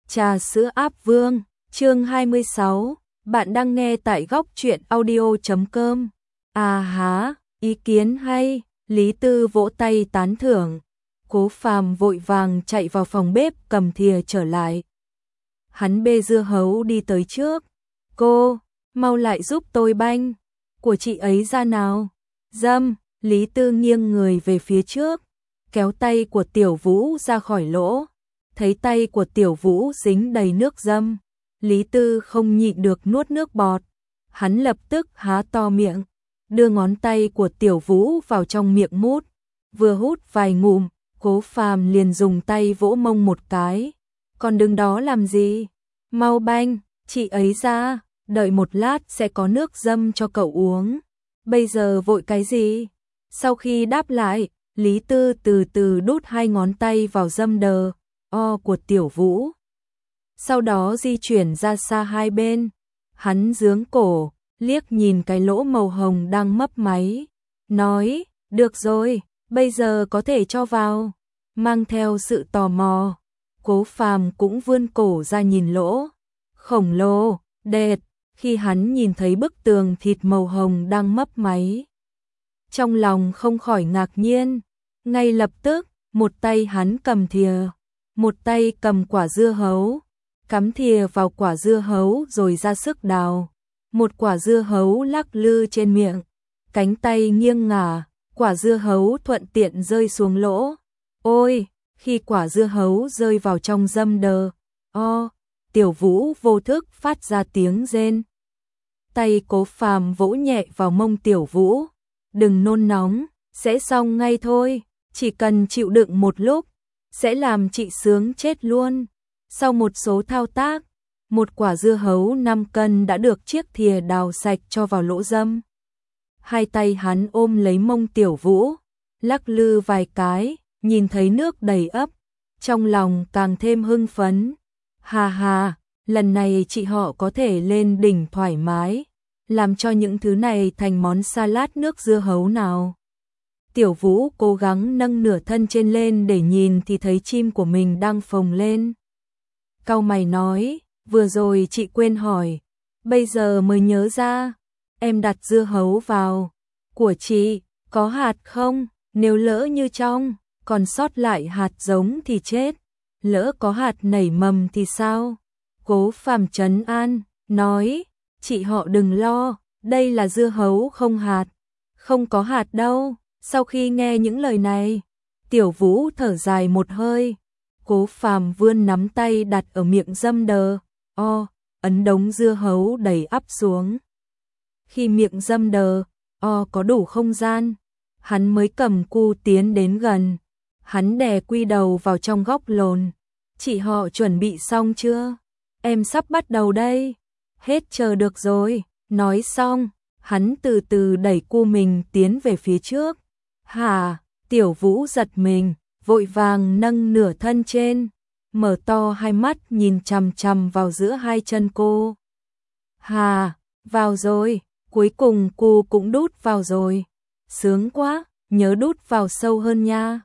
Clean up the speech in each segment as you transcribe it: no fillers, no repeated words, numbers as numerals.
Trà sữa áp vương, chương 26, bạn đang nghe tại góc truyện audio.com. À há, ý kiến hay, Lý Tư vỗ tay tán thưởng. Cố Phàm vội vàng chạy vào phòng bếp cầm thìa trở lại. Hắn bê dưa hấu đi tới trước. Cô, mau lại giúp tôi banh. Của chị ấy ra nào. Dâm, Lý Tư nghiêng người về phía trước, kéo tay của Tiểu Vũ ra khỏi lỗ. Thấy tay của Tiểu Vũ dính đầy nước dâm, Lý Tư không nhịn được nuốt nước bọt. Hắn lập tức há to miệng, đưa ngón tay của Tiểu Vũ vào trong miệng mút. Vừa hút vài ngụm, Cố Phàm liền dùng tay vỗ mông một cái. Còn đứng đó làm gì? Mau banh, chị ấy ra, đợi một lát sẽ có nước dâm cho cậu uống. Bây giờ vội cái gì? Sau khi đáp lại, Lý Tư từ từ đút hai ngón tay vào dâm đờ của Tiểu Vũ. Sau đó di chuyển ra xa hai bên. Hắn giương cổ, liếc nhìn cái lỗ màu hồng đang mấp máy. Nói, được rồi, bây giờ có thể cho vào. Mang theo sự tò mò, Cố Phàm cũng vươn cổ ra nhìn lỗ. Khổng lồ, đệt, khi hắn nhìn thấy bức tường thịt màu hồng đang mấp máy. Trong lòng không khỏi ngạc nhiên, ngay lập tức, một tay hắn cầm thìa, một tay cầm quả dưa hấu, cắm thìa vào quả dưa hấu rồi ra sức đào. Một quả dưa hấu lắc lư trên miệng, cánh tay nghiêng ngả, quả dưa hấu thuận tiện rơi xuống lỗ. Ôi, khi quả dưa hấu rơi vào trong dâm đờ, Tiểu Vũ vô thức phát ra tiếng rên. Tay Cố Phàm vỗ nhẹ vào mông Tiểu Vũ. Đừng nôn nóng, sẽ xong ngay thôi, chỉ cần chịu đựng một lúc, sẽ làm chị sướng chết luôn. Sau một số thao tác, một quả dưa hấu 5 cân đã được chiếc thìa đào sạch cho vào lỗ dâm. Hai tay hắn ôm lấy mông Tiểu Vũ, lắc lư vài cái, nhìn thấy nước đầy ắp, trong lòng càng thêm hưng phấn. Hà hà, lần này chị họ có thể lên đỉnh thoải mái, làm cho những thứ này thành món salad nước dưa hấu nào. Tiểu Vũ cố gắng nâng nửa thân trên lên để nhìn thì thấy chim của mình đang phồng lên. Cau mày nói, vừa rồi chị quên hỏi, bây giờ mới nhớ ra, em đặt dưa hấu vào, của chị, có hạt không? Nếu lỡ như trong, còn sót lại hạt giống thì chết, lỡ có hạt nảy mầm thì sao? Cố Phàm trấn an, nói, chị họ đừng lo, đây là dưa hấu không hạt, không có hạt đâu. Sau khi nghe những lời này, Tiểu Vũ thở dài một hơi. Cố Phàm vươn nắm tay đặt ở miệng dâm đờ, ấn đống dưa hấu đầy ắp xuống. Khi miệng dâm đờ, có đủ không gian, hắn mới cầm cu tiến đến gần. Hắn đè quy đầu vào trong góc lồn. Chị họ chuẩn bị xong chưa? Em sắp bắt đầu đây. Hết chờ được rồi. Nói xong, hắn từ từ đẩy cu mình tiến về phía trước. Hả? Tiểu Vũ giật mình, vội vàng nâng nửa thân trên, mở to hai mắt nhìn chằm chằm vào giữa hai chân cô. Hà, vào rồi, cuối cùng cu cũng đút vào rồi. Sướng quá, nhớ đút vào sâu hơn nha.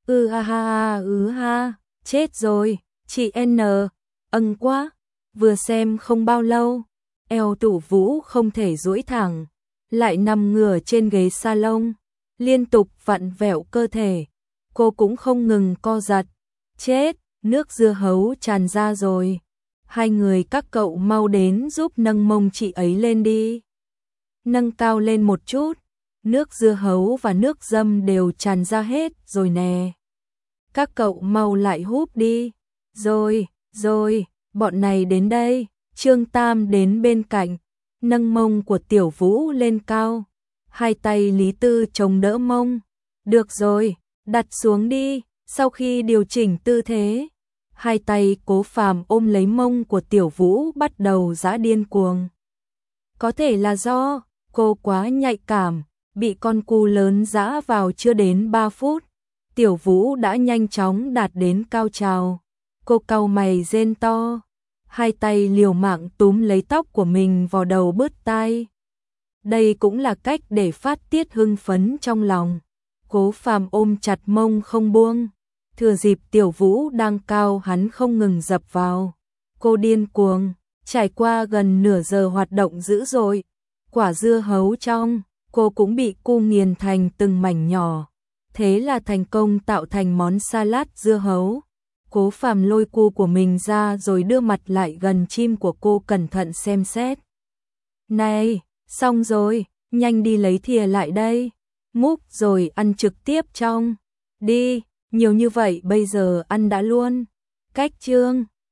Ha, chết rồi, chị N, quá. Vừa xem không bao lâu, eo Tiểu Vũ không thể duỗi thẳng, lại nằm ngửa trên ghế salon, liên tục vặn vẹo cơ thể. Cô cũng không ngừng co giật. Chết, nước dưa hấu tràn ra rồi. Hai người các cậu mau đến giúp nâng mông chị ấy lên đi. Nâng cao lên một chút, nước dưa hấu và nước dâm đều tràn ra hết rồi nè. Các cậu mau lại húp đi. Rồi, bọn này đến đây. Trương Tam đến bên cạnh, nâng mông của Tiểu Vũ lên cao. Hai tay Lý Tư chống đỡ mông. Được rồi, đặt xuống đi. Sau khi điều chỉnh tư thế, hai tay Cố Phàm ôm lấy mông của Tiểu Vũ bắt đầu giã điên cuồng. Có thể là do cô quá nhạy cảm, bị con cu lớn giã vào chưa đến 3 phút. Tiểu Vũ đã nhanh chóng đạt đến cao trào. Cô cau mày rên to, hai tay liều mạng túm lấy tóc của mình vào đầu bứt tai. Đây cũng là cách để phát tiết hưng phấn trong lòng. Cố Phàm ôm chặt mông không buông, thừa dịp Tiểu Vũ đang cao hắn không ngừng dập vào. Cô điên cuồng, trải qua gần nửa giờ hoạt động dữ dội. Quả dưa hấu trong, cô cũng bị cu nghiền thành từng mảnh nhỏ. Thế là thành công tạo thành món salad dưa hấu. Cố Phàm lôi cu của mình ra rồi đưa mặt lại gần chim của cô cẩn thận xem xét. Này, xong rồi, nhanh đi lấy thìa lại đây. Múc rồi ăn trực tiếp trong. Đi, nhiều như vậy bây giờ ăn đã luôn. Cách chương